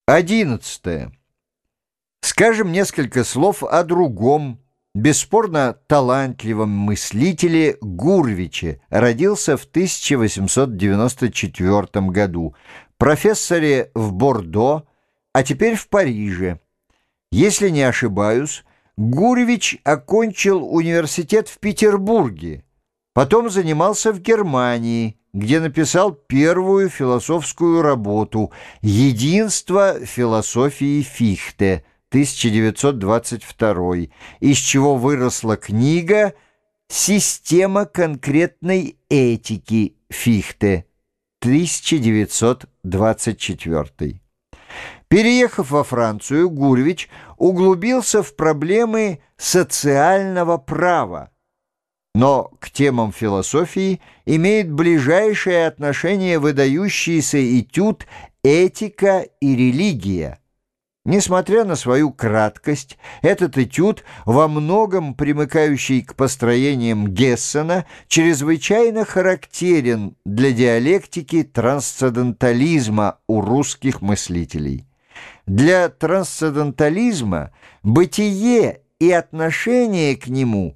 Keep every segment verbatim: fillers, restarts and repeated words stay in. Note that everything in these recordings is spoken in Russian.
Одиннадцатое. Скажем несколько слов о другом, бесспорно талантливом мыслителе Гурвиче. Родился в тысяча восемьсот девяносто четвёртом году, профессоре в Бордо, а теперь в Париже. Если не ошибаюсь, Гурвич окончил университет в Петербурге, потом занимался в Германии, где написал первую философскую работу «Единство философии Фихте» тысяча девятьсот двадцать второй, из чего выросла книга «Система конкретной этики Фихте» тысяча девятьсот двадцать четвёртый. Переехав во Францию, Гурвич углубился в проблемы социального права, но к темам философии имеет ближайшее отношение выдающийся этюд «Этика и религия». Несмотря на свою краткость, этот этюд, во многом примыкающий к построениям Гессена, чрезвычайно характерен для диалектики трансцендентализма у русских мыслителей. Для трансцендентализма бытие и отношение к нему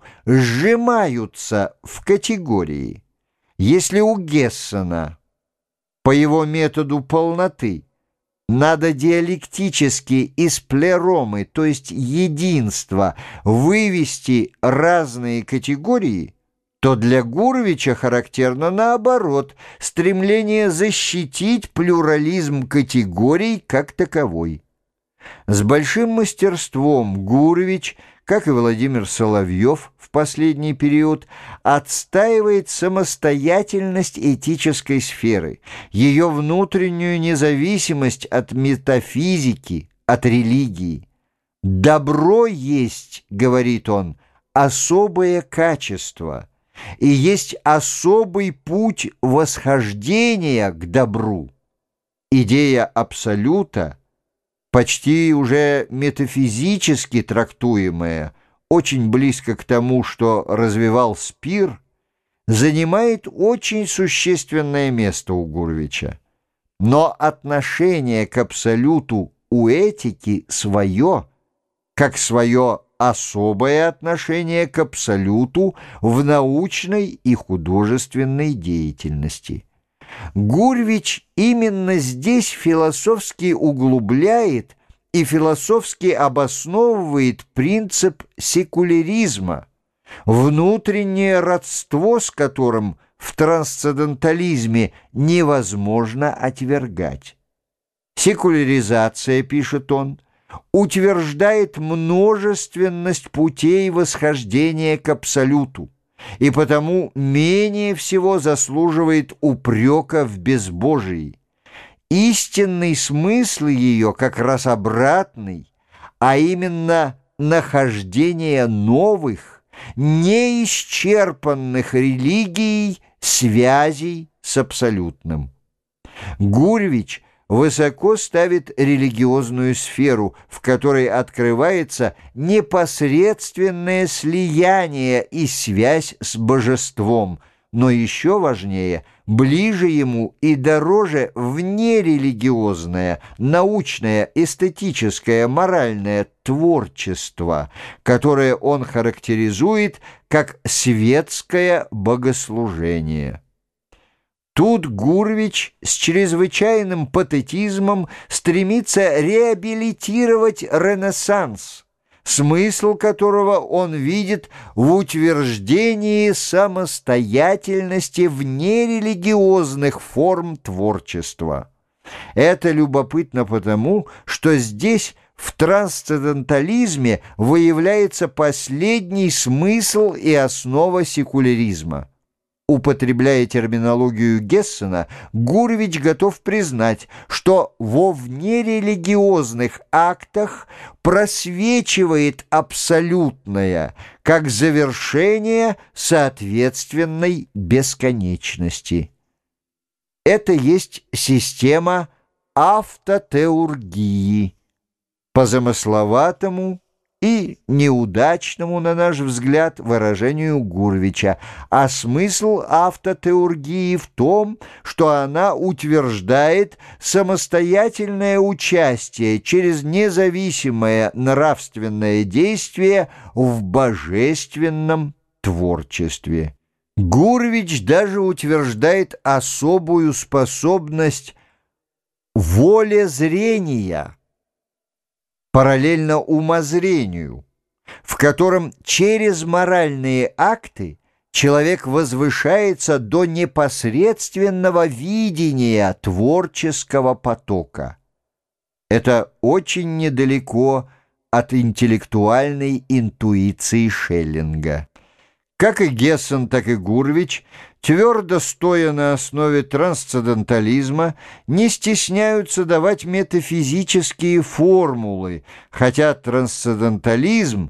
сжимаются в категории. Если у Гессена, по его методу полноты, надо диалектически из плеромы, то есть единства, вывести разные категории, то для Гурвича характерно наоборот, стремление защитить плюрализм категорий как таковой. С большим мастерством Гурвич, как и Владимир Соловьев в последний период, отстаивает самостоятельность этической сферы, ее внутреннюю независимость от метафизики, от религии. «Добро есть, — говорит он, — особое качество, и есть особый путь восхождения к добру. Идея абсолюта, почти уже метафизически трактуемая, очень близко к тому, что развивал Спир, занимает очень существенное место у Гурвича. Но отношение к абсолюту у этики свое, как свое особое отношение к абсолюту в научной и художественной деятельности. Гурвич именно здесь философски углубляет и философски обосновывает принцип секуляризма, внутреннее родство с которым в трансцендентализме невозможно отвергать. Секуляризация, пишет он, утверждает множественность путей восхождения к абсолюту, и потому менее всего заслуживает упрека в безбожии. Истинный смысл ее как раз обратный, а именно нахождение новых, неисчерпанных религией связей с абсолютным. Гурвич высоко ставит религиозную сферу, в которой открывается непосредственное слияние и связь с божеством, но еще важнее, ближе ему и дороже внерелигиозное, научное, эстетическое, моральное творчество, которое он характеризует как светское богослужение. Тут Гурвич с чрезвычайным патетизмом стремится реабилитировать Ренессанс, смысл которого он видит в утверждении самостоятельности внерелигиозных форм творчества. Это любопытно потому, что здесь в трансцендентализме выявляется последний смысл и основа секуляризма. Употребляя терминологию Гессена, Гурвич готов признать, что во внерелигиозных актах просвечивает абсолютное, как завершение соответственной бесконечности. Это есть система автотеургии, по замысловатому и неудачному, на наш взгляд, выражению Гурвича, а смысл автотеургии в том, что она утверждает самостоятельное участие через независимое нравственное действие в божественном творчестве. Гурвич даже утверждает особую способность волезрения, параллельно умозрению, в котором через моральные акты человек возвышается до непосредственного видения творческого потока. Это очень недалеко от интеллектуальной интуиции Шеллинга. Как и Гессен, так и Гурвич, твердо стоя на основе трансцендентализма, не стесняются давать метафизические формулы, хотя трансцендентализм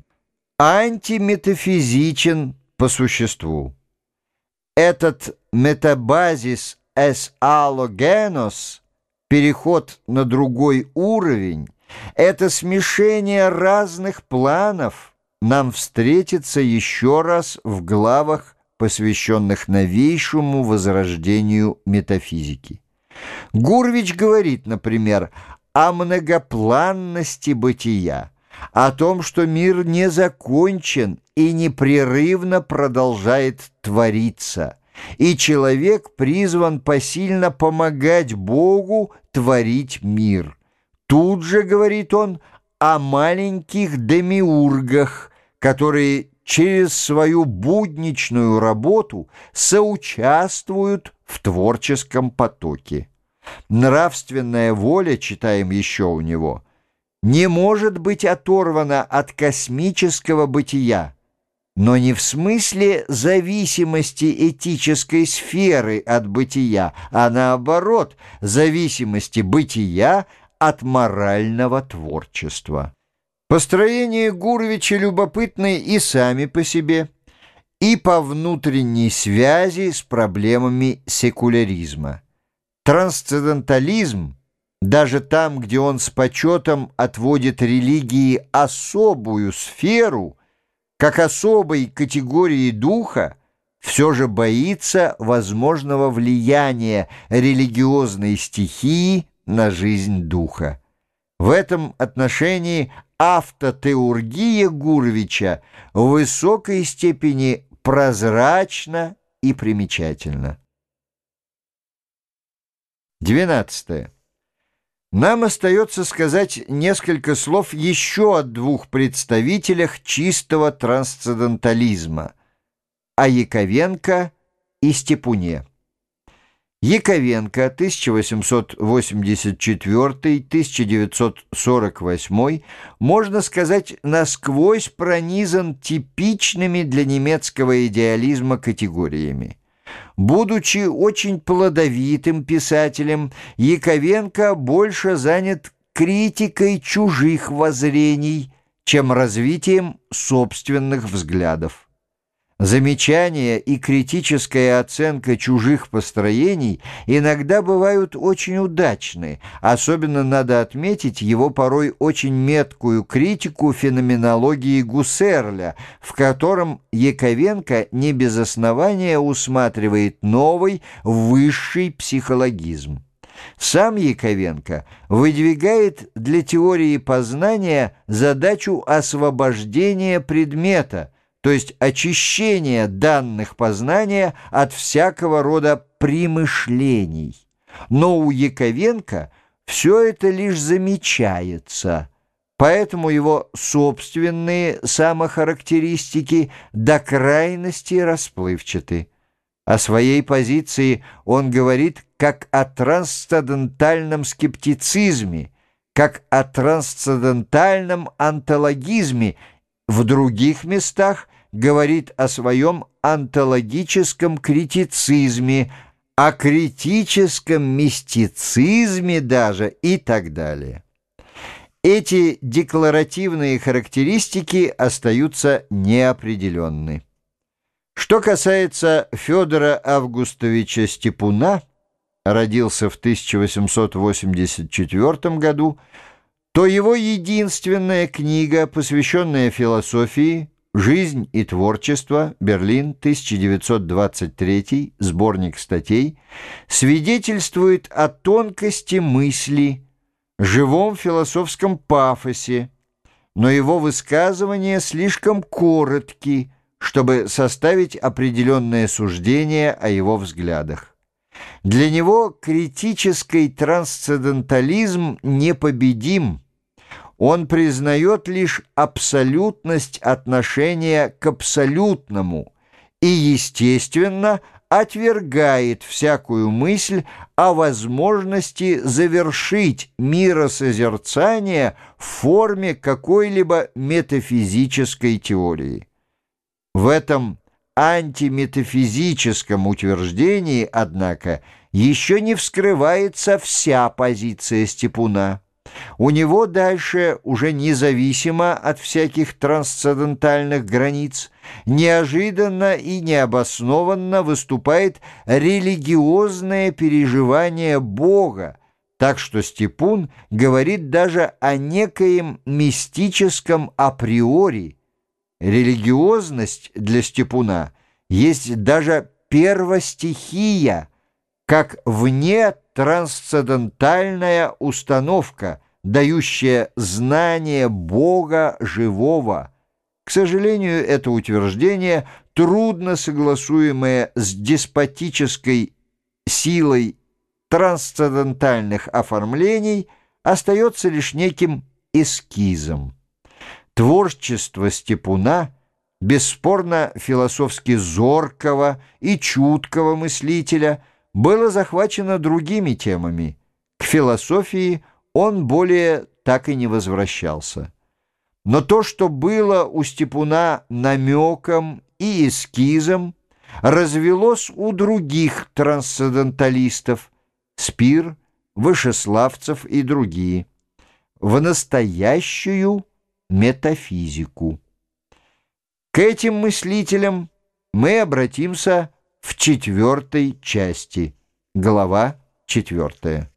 антиметафизичен по существу. Этот метабазис эс аллогенос, переход на другой уровень, это смешение разных планов, нам встретится еще раз в главах, посвященных новейшему возрождению метафизики. Гурвич говорит, например, о многопланности бытия, о том, что мир не закончен и непрерывно продолжает твориться, и человек призван посильно помогать Богу творить мир. Тут же, говорит он, о маленьких демиургах, которые через свою будничную работу соучаствуют в творческом потоке. Нравственная воля, читаем еще у него, не может быть оторвана от космического бытия, но не в смысле зависимости этической сферы от бытия, а наоборот, зависимости бытия от морального творчества. Построения Гурвича любопытны и сами по себе, и по внутренней связи с проблемами секуляризма. Трансцендентализм, даже там, где он с почетом отводит религии особую сферу, как особой категории духа, все же боится возможного влияния религиозной стихии на жизнь духа. В этом отношении автотеургия Гурвича в высокой степени прозрачна и примечательна. двенадцатое. Нам остается сказать несколько слов еще о двух представителях чистого трансцендентализма – о Яковенко и Степуне. Яковенко тысяча восемьсот восемьдесят четвёртый — тысяча девятьсот сорок восьмой, можно сказать, насквозь пронизан типичными для немецкого идеализма категориями. Будучи очень плодовитым писателем, Яковенко больше занят критикой чужих воззрений, чем развитием собственных взглядов. Замечания и критическая оценка чужих построений иногда бывают очень удачны, особенно надо отметить его порой очень меткую критику феноменологии Гуссерля, в котором Яковенко не без основания усматривает новый, высший психологизм. Сам Яковенко выдвигает для теории познания задачу освобождения предмета, то есть очищение данных познания от всякого рода примышлений. Но у Яковенко все это лишь замечается, поэтому его собственные самохарактеристики до крайности расплывчаты. О своей позиции он говорит как о трансцендентальном скептицизме, как о трансцендентальном онтологизме, в других местах говорит о своем онтологическом критицизме, о критическом мистицизме даже и так далее. Эти декларативные характеристики остаются неопределенны. Что касается Федора Августовича Степуна, родился в тысяча восемьсот восемьдесят четвёртом году, то его единственная книга, посвященная философии «Жизнь и творчество», Берлин, тысяча девятьсот двадцать третий, сборник статей, свидетельствует о тонкости мысли, живом философском пафосе, но его высказывания слишком коротки, чтобы составить определенное суждение о его взглядах. Для него критический трансцендентализм непобедим. Он признает лишь абсолютность отношения к абсолютному и, естественно, отвергает всякую мысль о возможности завершить миросозерцание в форме какой-либо метафизической теории. В этом антиметафизическом утверждении, однако, еще не вскрывается вся позиция Степуна. У него дальше, уже независимо от всяких трансцендентальных границ, неожиданно и необоснованно выступает религиозное переживание Бога, так что Степун говорит даже о некоем мистическом априори. Религиозность для Степуна есть даже первостихия, как вне трансцендентальная установка, дающая знание Бога живого. К сожалению, это утверждение, трудно согласуемое с деспотической силой трансцендентальных оформлений, остается лишь неким эскизом. Творчество Степуна, бесспорно философски зоркого и чуткого мыслителя, было захвачено другими темами. К философии он более так и не возвращался. Но то, что было у Степуна намеком и эскизом, развелось у других трансценденталистов — Спир, Вышеславцев и другие — в настоящую метафизику. К этим мыслителям мы обратимся в четвертой части, глава четвертая.